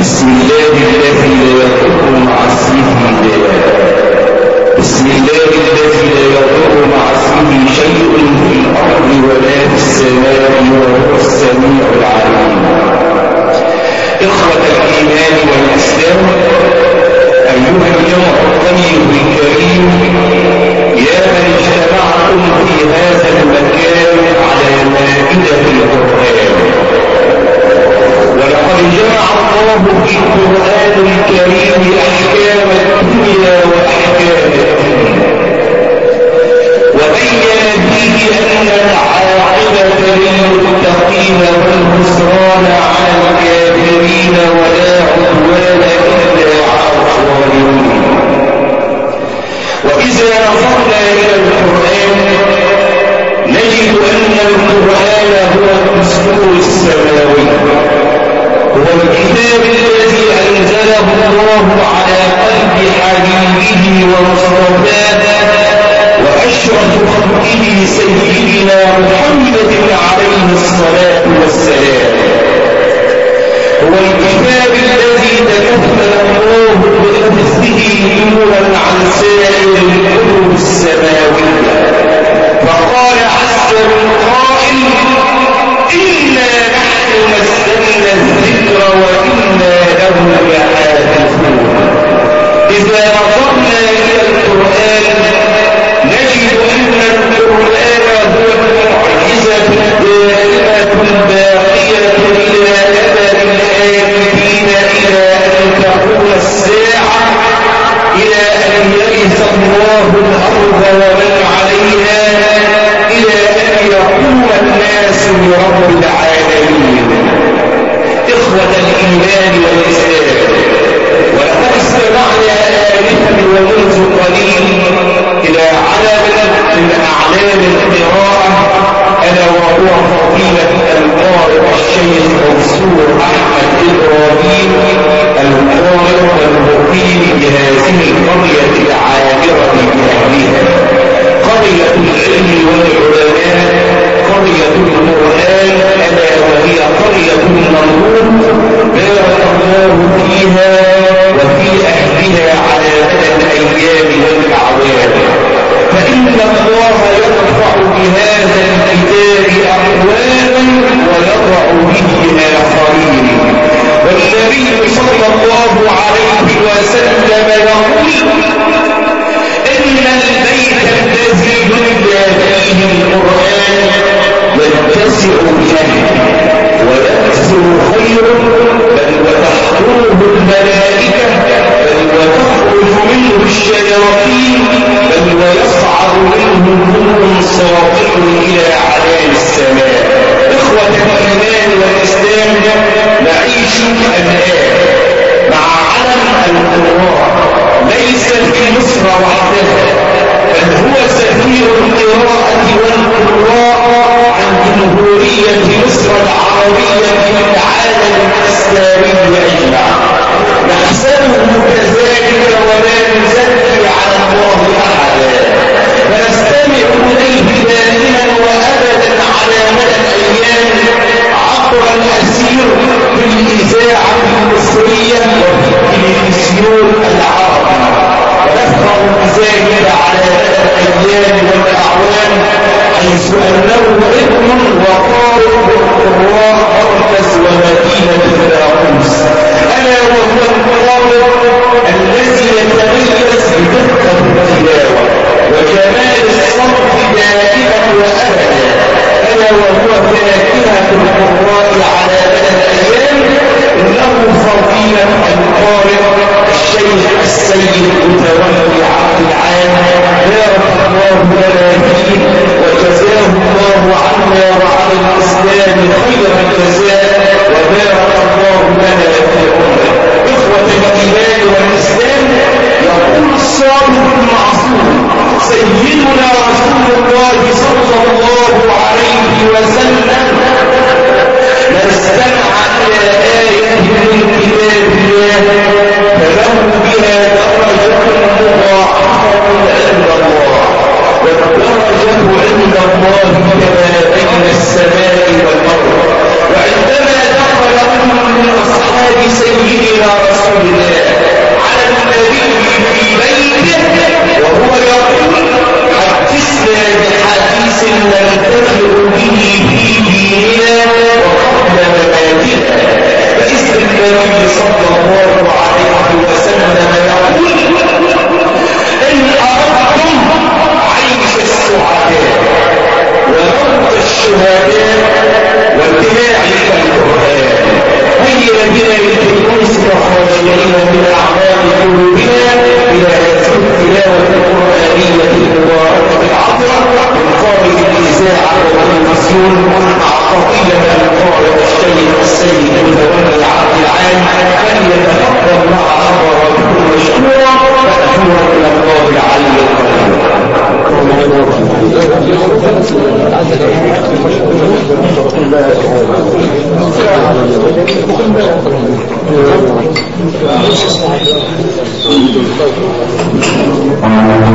بسم الله الذي لا يضر مع اسمه بسم الله الذي لا يضر مع اسمه شيء في الارض ولا في السماء وهو السميع العليم. اخوة الايمان والاسلام، ايها الجمع الطيب الكريم، يا من اجتمعتم في هذا المكان على مائدة القرآن، ولقد جمع الله في القرآن الكريم أحكام الدنيا وأحكام الدين، وبين فيه أن العاقبة للمتقين والخسران على الكافرين ولا عدوان إلا على الظالمين. وإذا نظرنا إلى القرآن نجد أن القرآن هو الدستور السماوي، هو الكتاب الذي أنزله الله على قلب حبيبه ومصطفاه وأشرف خلقه سيدنا محمد عليه الصلاة والسلام. هو الكتاب الذي تكفل الله بحفظه نورا عن سائر الكتب السماوية، فقال عز من قائل: إنا نحن نزلنا الذكر وإنا له لحافظون. إذا نظرنا إلى القرآن نجد أن القرآن هو المعجزة الدائمة الباقية إلى أبد الآبدين، إلى أن تقوم الساعة، إلى أن يرث الله الأرض ومن عليها، إلى أن يقوم الناس برب العالمين. إخوة الإيمان والإسلام، ولقد استمعنا آلفا ومنذ قليل إلى علم من أعلام القراءة، ألا وهو فضيلة القارئ الشيخ منصور أحمد إبراهيم القارئ والمقيم بهذه القرية العامرة بأهلها، قرية العلم والعلماء، قرية القرآن، ألا وهي قرية النمرود، بارك الله فيها وفي أهلها على مدى الأيام والأعوام. فإن الله يرفع بهذا الكتاب أقواما ويضع به آخرين، والنبي صلى الله عليه وسلم يقول: إن البيت الذي يتلى فيه القرآن يتسع بأهله ويكثر خيره، بل وتحضره الملائكة، بل وتخرج منه الشياطين، بل ويصعد منه نور ساطع إلى أعلام السماء. إخوة الإيمان والإسلام، نعيش الآن مع علم القراء ليس في مصر وحدها، بل هو سفير القراءة والقراء عن جمهورية مصر العربية في العالم الإسلامي أجمع. نحسبه كذلك ولا نزكي على الله أحدا، فنستمع إليه دائما وأبدا على مدى الأيام عبر الأسير في الإذاعة المصرية وفي التلفزيون العربي، ونفخر بذلك على مدى الأيام والأعوام، حيث أنه ابن وقارئ بالقراء مركز ومدينة الناقوس، ألا وهو القارئ الذي يتميز بدقة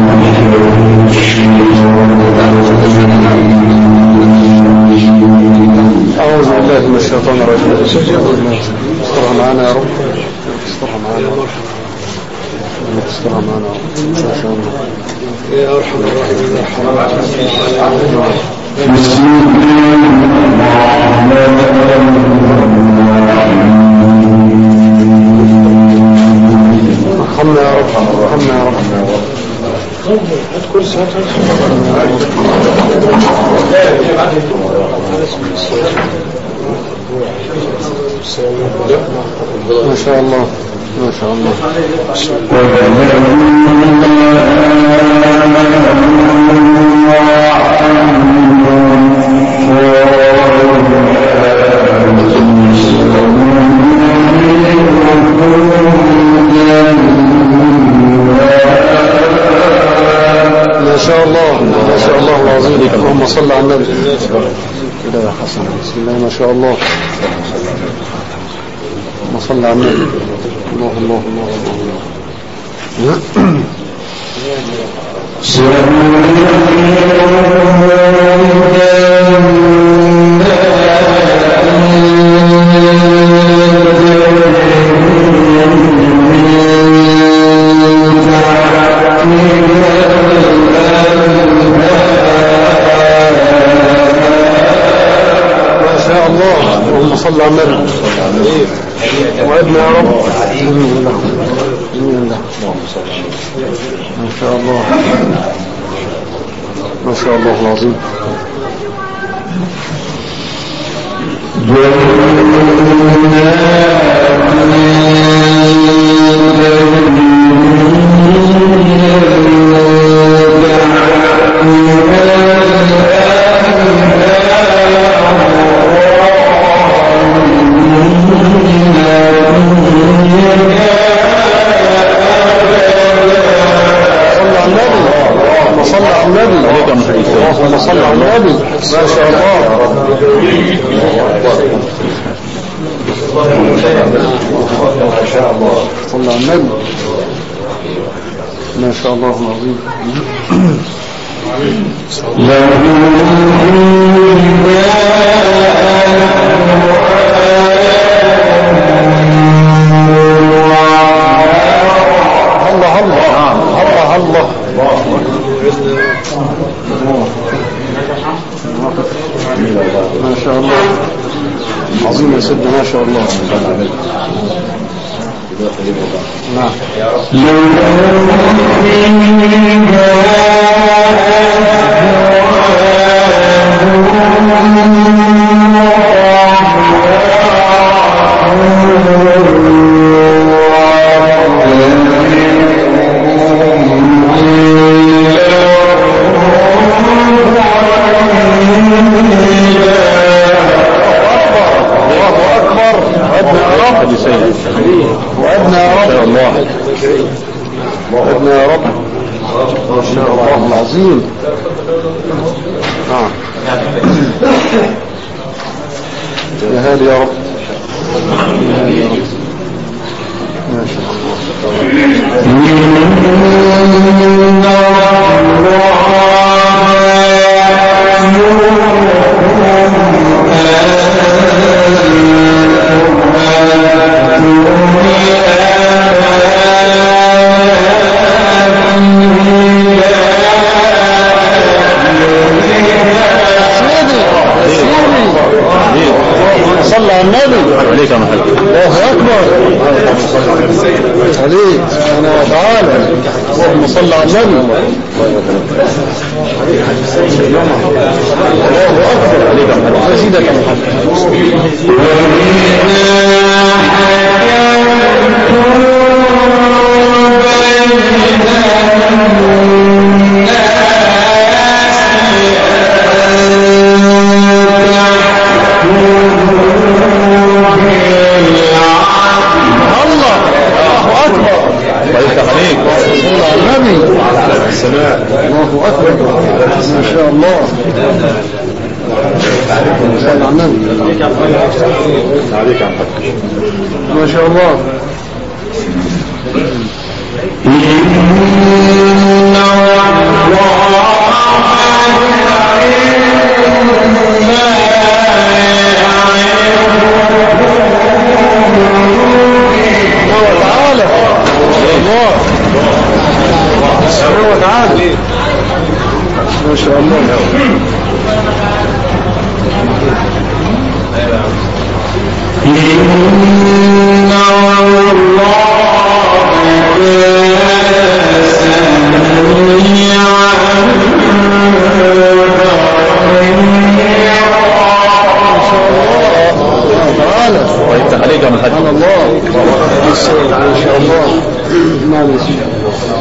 أعوذ بالله من الشيطان الرجيم. استرها معنا يا رب، استرها معنا يا رب، استرها معنا يا رب إن شاء الله يا أرحم الراحمين. بسم الله الرحمن الرحيم. ارحمنا يا رب، ارحمنا يا رب. هات كرسي، هات ما شاء الله ما شاء الله. ما شاء الله ما شاء الله العظيم. اللهم صل على النبي كده يا حسن. بسم الله ما شاء الله. اللهم صل على النبي. الله الله الله صلى على النبي وعدنا يا رب. بسم الله بسم الله. ما شاء الله ما شاء الله العظيم. اللهم صل على النبي. ما شاء الله ما شاء الله. صل على النبي. ما شاء الله العظيم. الله الله الله الله. ما شاء الله عظيم يا سيدنا. ما شاء الله. نعم. وعدنا يا رب الله. وعدنا يا رب. ما شاء الله العظيم. نعم يا هادي يا رب. يا هادي يا رب. ما شاء الله. صلى على النبي. عليك يا محمد. الله اكبر عليك انا تعالى. اللهم صل على النبي. الله اكبر عليك يا محمد. يزيدك يا محمد. الله أكبر. ما شاء الله. صلى على النبي. ما شاء الله. إن ما شاء الله. عليك من حد الله ما شاء الله. نعم يا سيدي.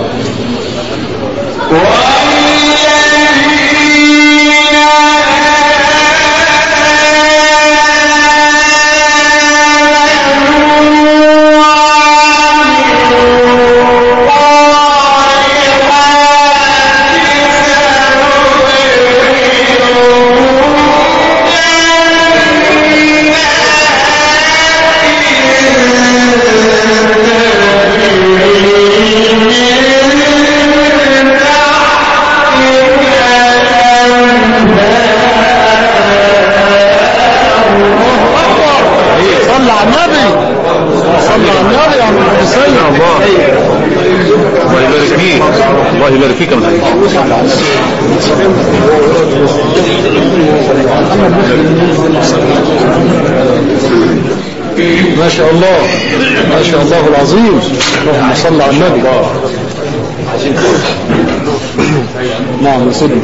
الله يبارك فيك من حديث. ما شاء الله ما شاء الله العظيم. اللهم صل على النبي. نعم يا سيدي.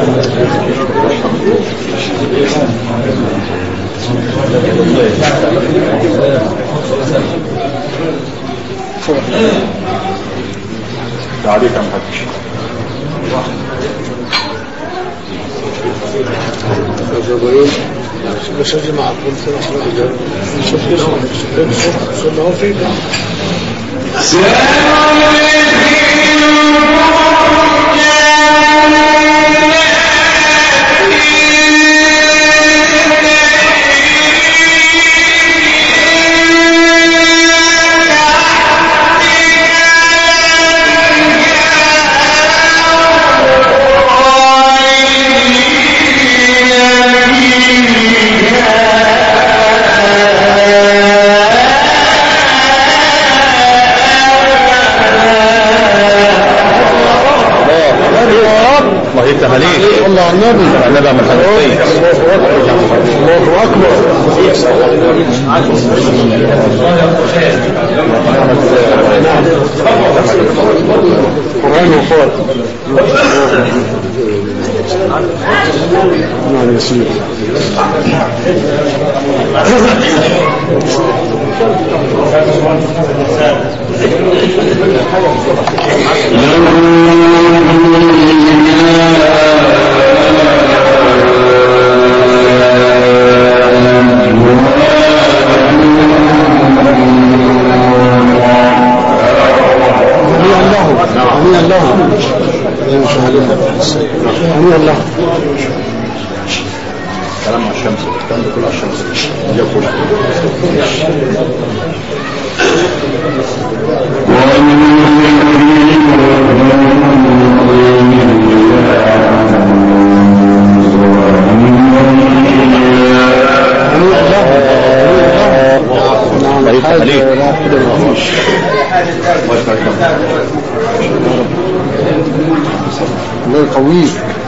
عليك عم حدش مش جماعة الله على النبي. النبي من حديثين. الله أكبر. قرآن وقال. نعم يا سيدي. كلام على الشمس الكلام ده كله على الشمس يقول الله قوي.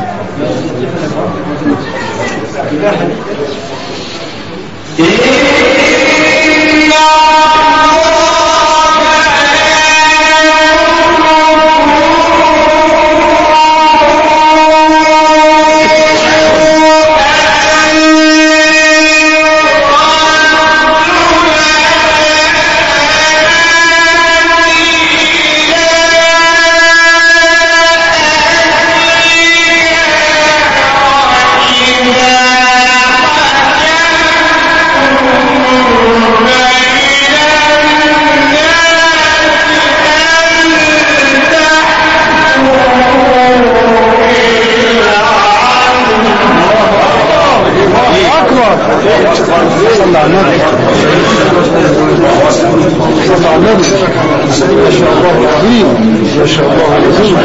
ما شاء الله العظيم.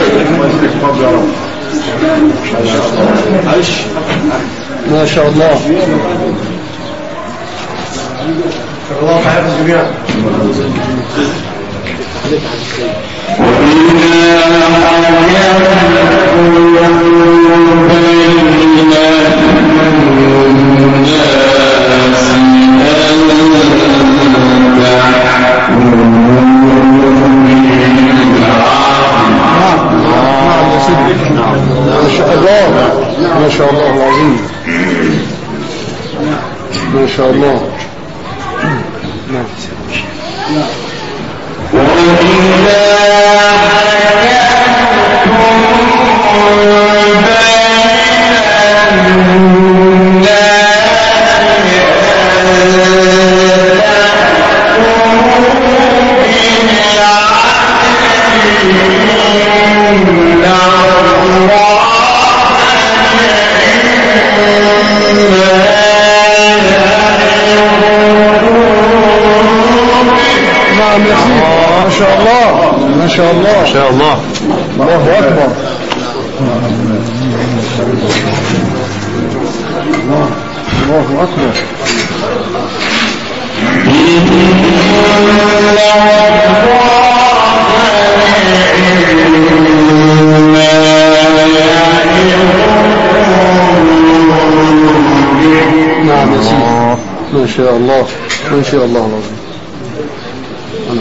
ما شاء الله. الله يحفظ الجميع. وإنا ما شاء الله ما شاء الله العظيم ما شاء الله. ما شاء الله ما شاء الله ما شاء الله. الله أكبر. الله أكبر. نعم يا سيدي ما شاء الله ما شاء الله العظيم. أنا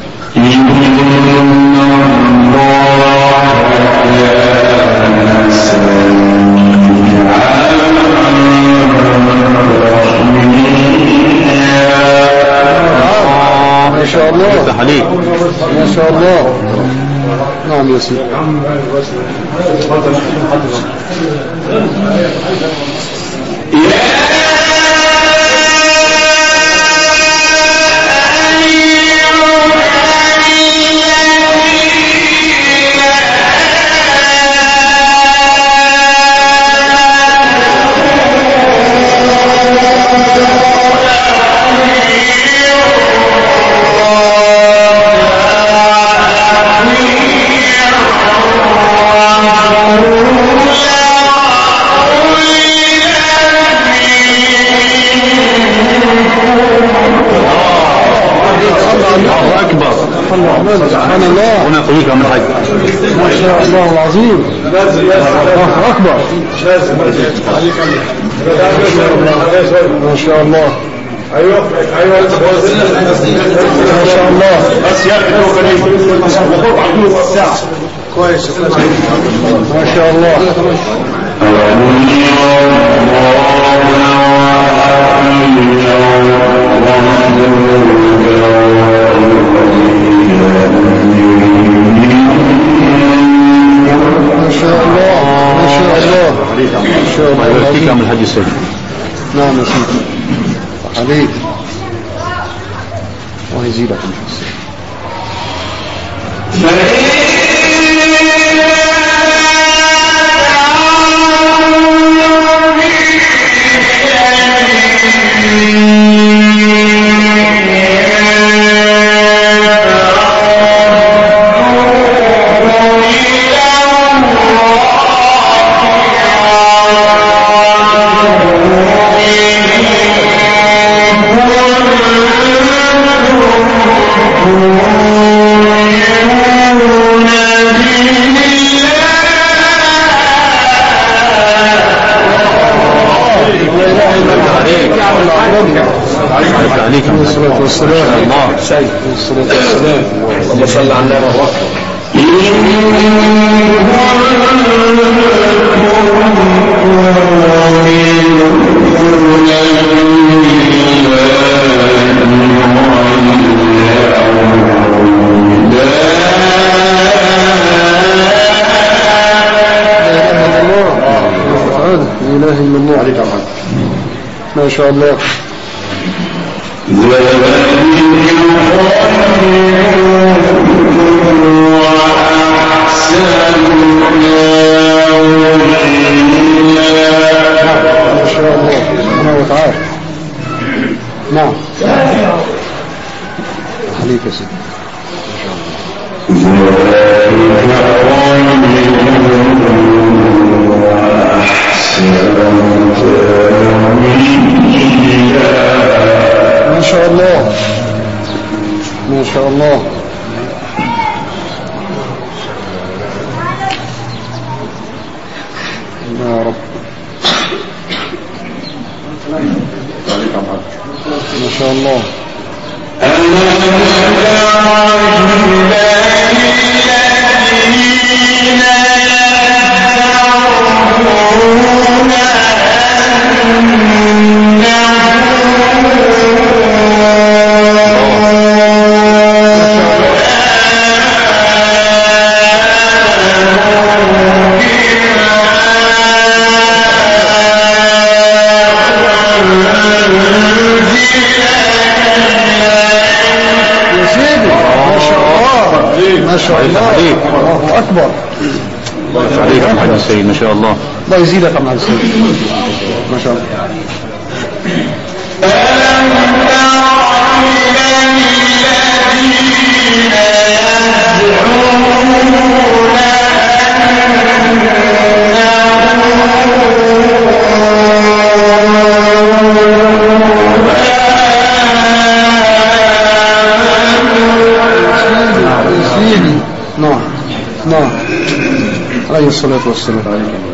ما شاء الله ما شاء الله. نعم يا سيدي. سبحان الله ونقويك من حاجة. ما شاء الله العظيم. الله أكبر. ما شاء الله. أيوة أيوة ما شاء الله. بس كويس ما شاء الله. ما شاء الله ما شاء الله ما شاء الله. يبارك من الحج السيد. نعم يا سيدي عليك ويزيدك من الحسن. عليك الصلاة والسلام. الله سيد الصلاة والسلام. اللهم صل على النبي لا إله إلا الله. عليك ما شاء الله. ما شاء الله سبحانه وتعالى. نعم عليك يا سيدي ما شاء الله ما شاء الله. يا رب ما شاء الله. عليك يا محمد السيد، ما شاء الله. الله يزيدك يا محمد السيد، ما شاء الله. نعم نعم عليه الصلاة والسلام،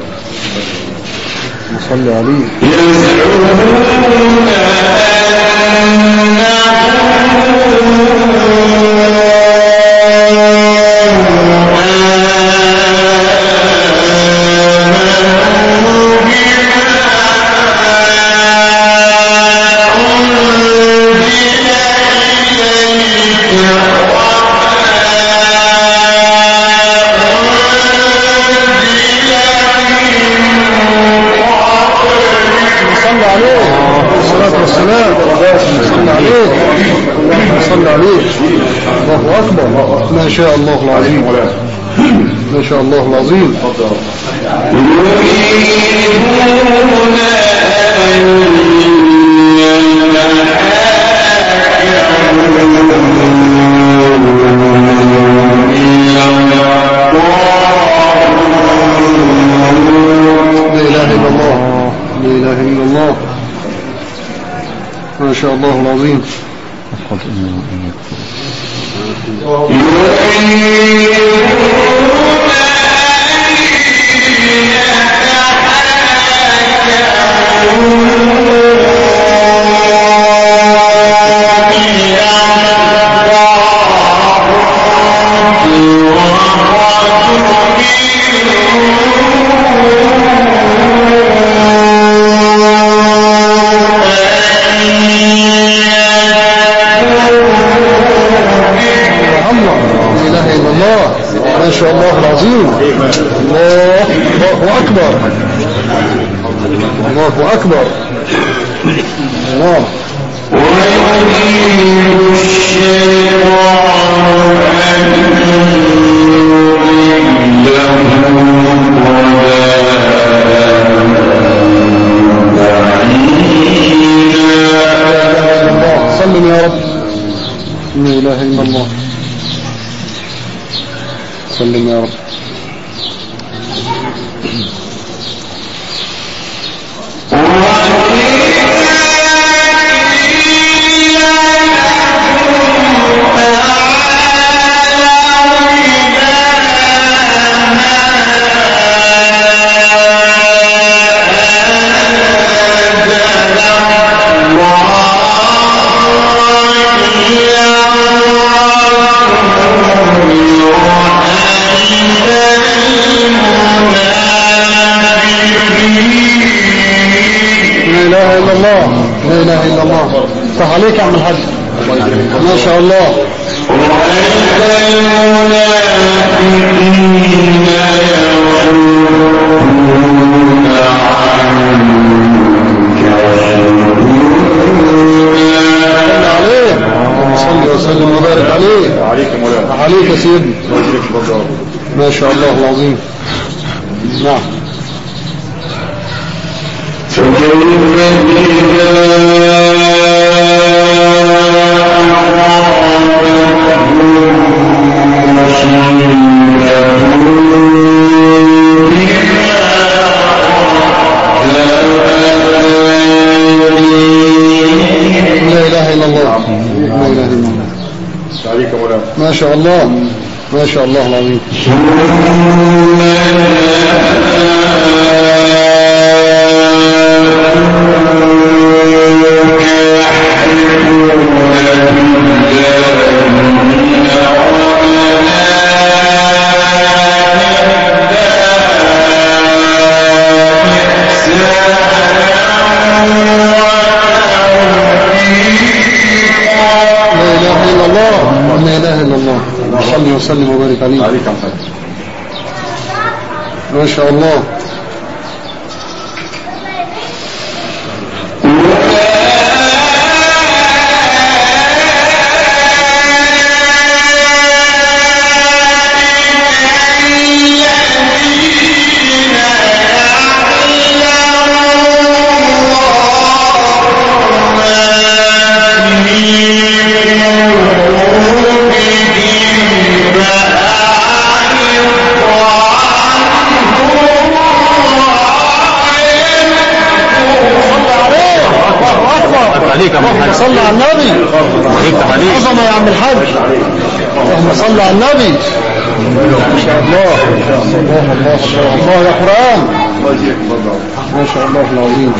نصلي عليه. الله أكبر، ما شاء الله العظيم، ما شاء الله العظيم. لا إله إلا الله، لا إله إلا الله، ما شاء الله العظيم. ما شاء الله العظيم. الله أكبر، الله أكبر. الله سلم يا رب، لا إله إلا الله، سلم يا رب. لا إله إلا الله. صح عليك يا عم الحاج، ما شاء الله. صلي وسلم وبارك عليه. عليك يا سيدي، ما شاء الله العظيم. نعم. ما شاء الله، ما شاء الله العظيم. صلي وسلم وبارك عليه. ما شاء الله. صل على النبي. عظمة يا عم الحاج. اللهم صل على النبي. ما شاء الله الله يا قرآن. ما شاء الله العظيم.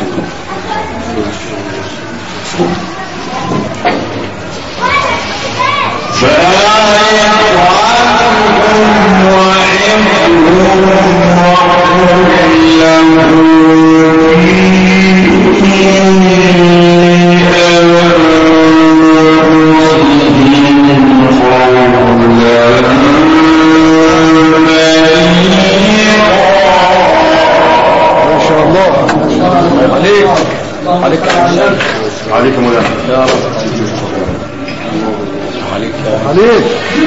عليك مولانا يا رب. عليك عليك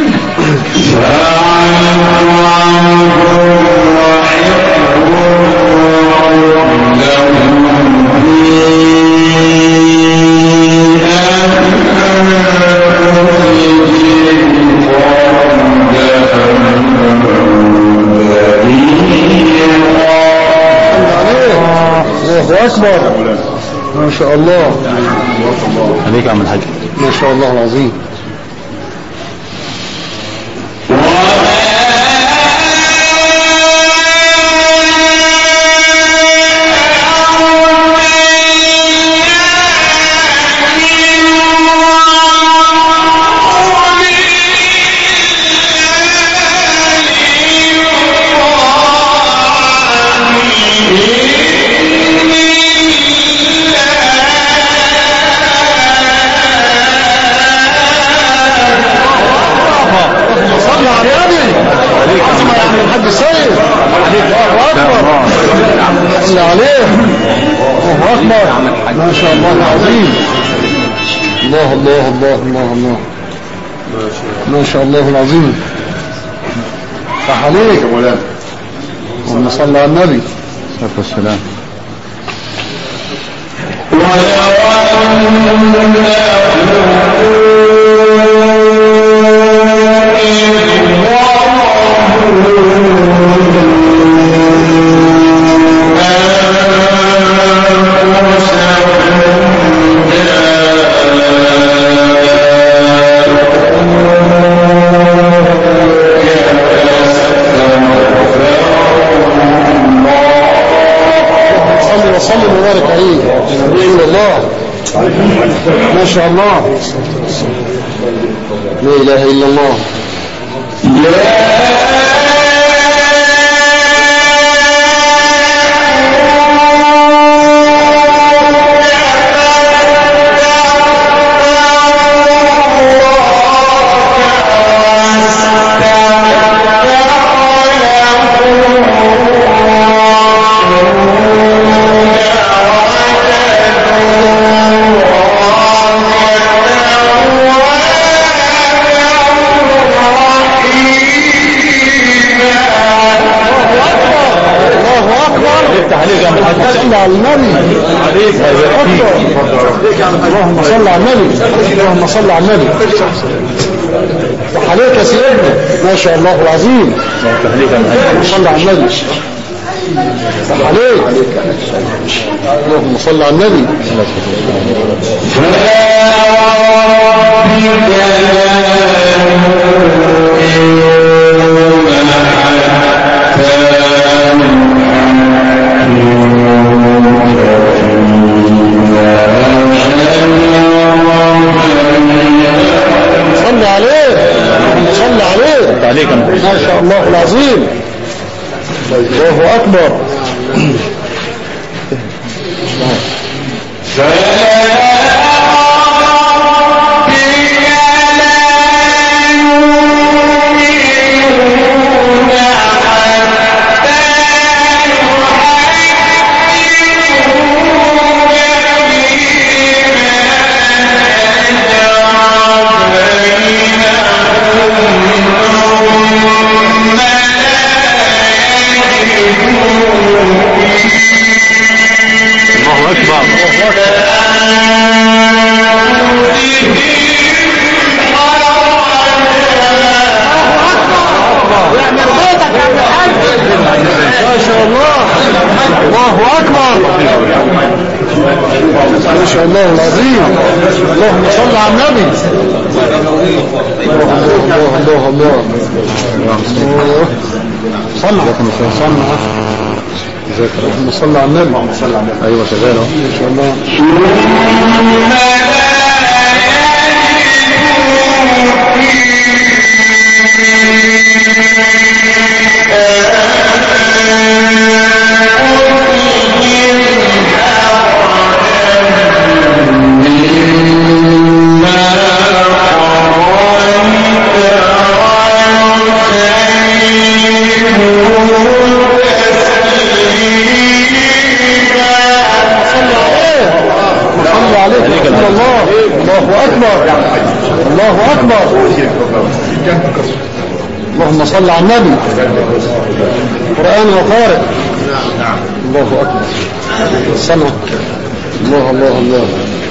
الله أكبر. ما شاء الله عليك يا عم الحاج. ما شاء الله العظيم. ما شاء الله العظيم. الله الله الله الله الله. ما شاء الله العظيم. صح عليك يا مولانا. اللهم صل على النبي. الصلاة والسلام. وصلي وبارك عليه. الله ما شاء الله. لا إله إلا الله. على النبي. اللهم صل على النبي. اللهم صل على النبي. وحليك يا سيدنا. ما شاء الله العظيم. اللهم صل على النبي. وحليك. اللهم صل على النبي. صل عليه. صل عليه. عليك ما شاء الله العظيم. الله أكبر. ما شاء الله العظيم. اللهم صل على النبي. الله الله صلى اللهم صل على النبي. ايوه شغال اهو ان شاء الله. الله أكبر. اللهم صل على النبي. قرآن وقارئ. الله أكبر. السمع. الله الله الله.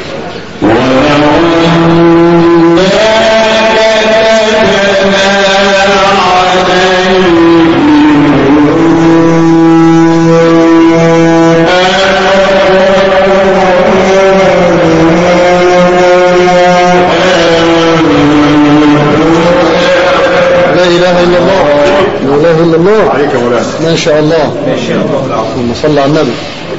ما شاء الله. اللهم صل على النبي.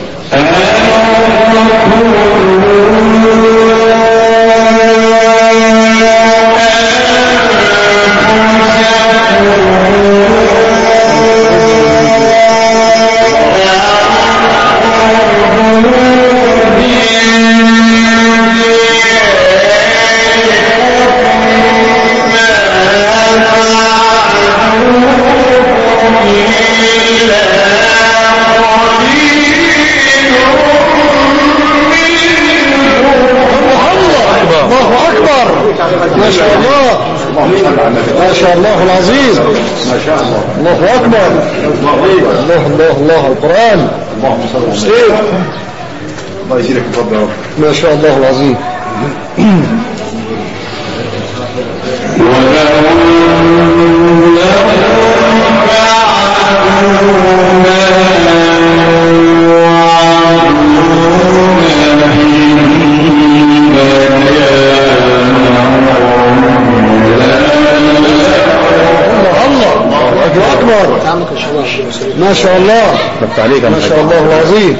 ما شاء الله. ما شاء الله العظيم. ما شاء الله. الله أكبر. الله الله الله. القرآن. اللهم صل على النبي. الله يجزيك الفضل. ما شاء الله العظيم. ما شاء الله. ما شاء الله العظيم.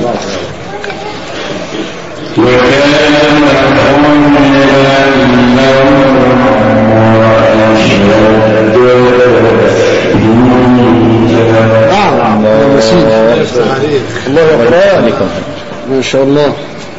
الله يقرأ. ما شاء الله.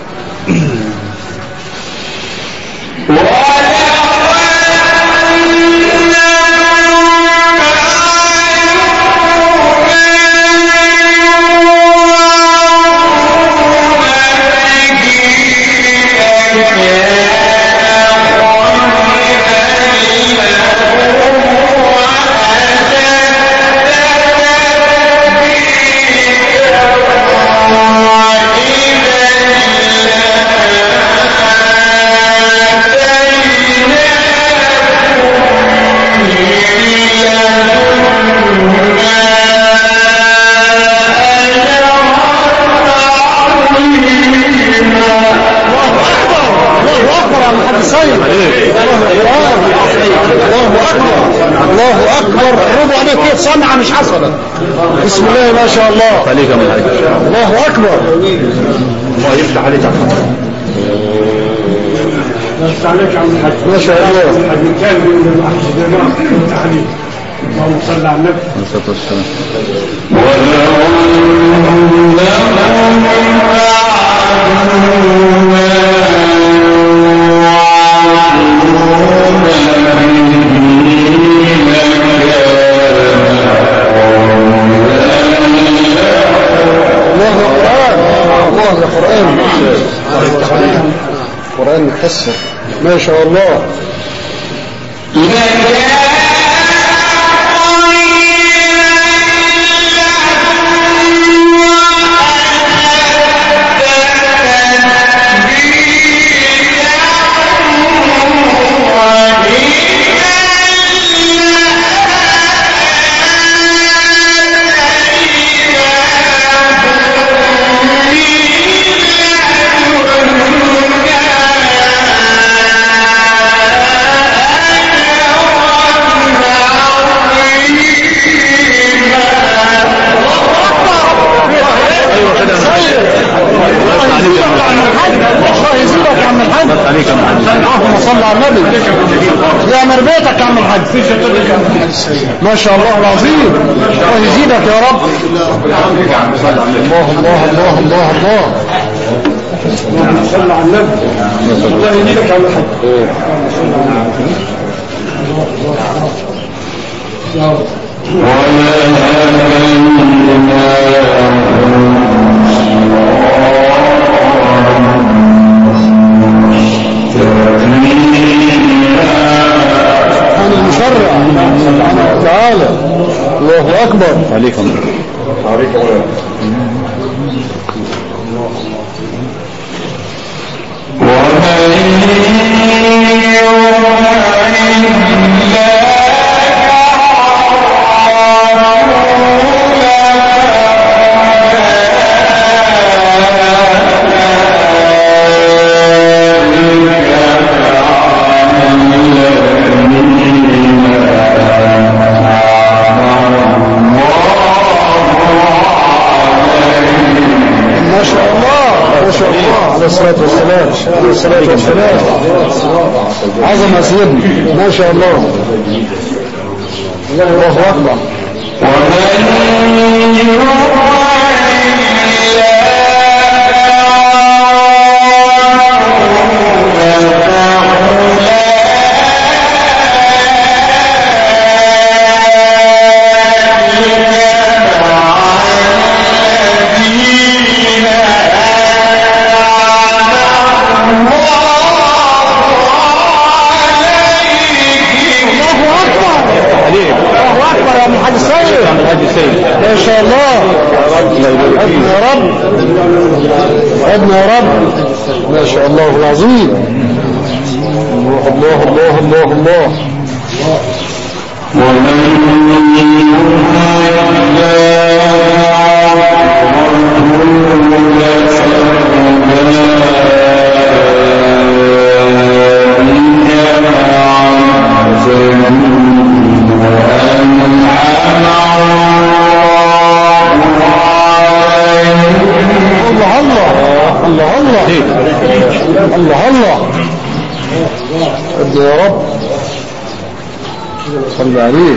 الله أكبر. ربع أنا كيف صنعة مش حصلت. بسم الله ما شاء الله. الله أكبر. الله يفتح عليك. ما شاء الله. اللهم صل على النبي. القرآن مكسر. ما شاء الله. ما شاء الله العظيم. الله يزيدك يا رب. الله الله الله الله الله. صلى على النبي. الله يزيدك على الحق. عن المشرع سبحانه وتعالى. الله أكبر. عليكم الصلاة والسلام. عظم سيدنا ما شاء الله. الله أكبر. ما شاء الله. ابن يا رب. ابن يا رب. ما شاء الله العظيم. الله الله الله الله. الله الله. ابن يا رب. صلى عليه.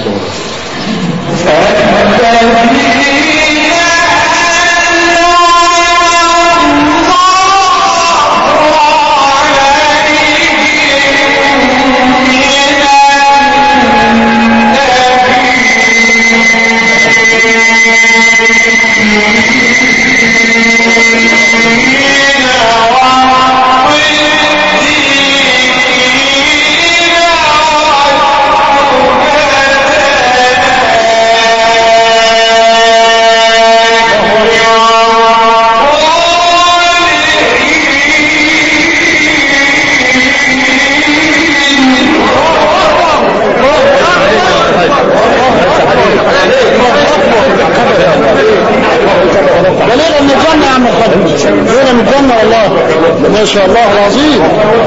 ما شاء الله العظيم.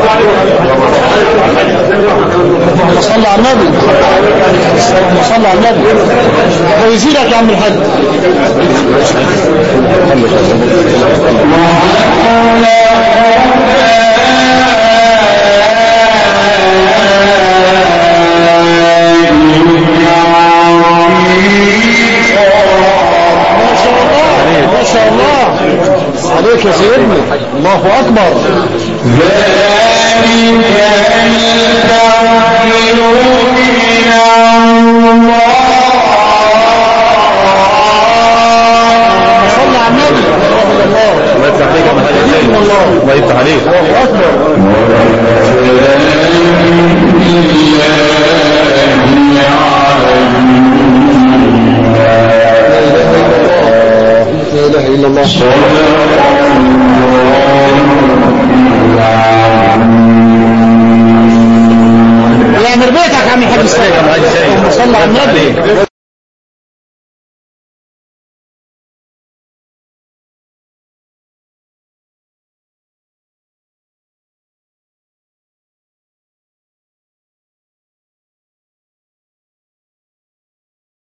اللهم صل على النبي. اللهم صل على النبي. ويزيدك يا عم الحاج. ما شاء الله عليك يا سيدنا. الله أكبر. صلى على النبي. الله يفتح عليك. الله يفتح عليك. الله أكبر.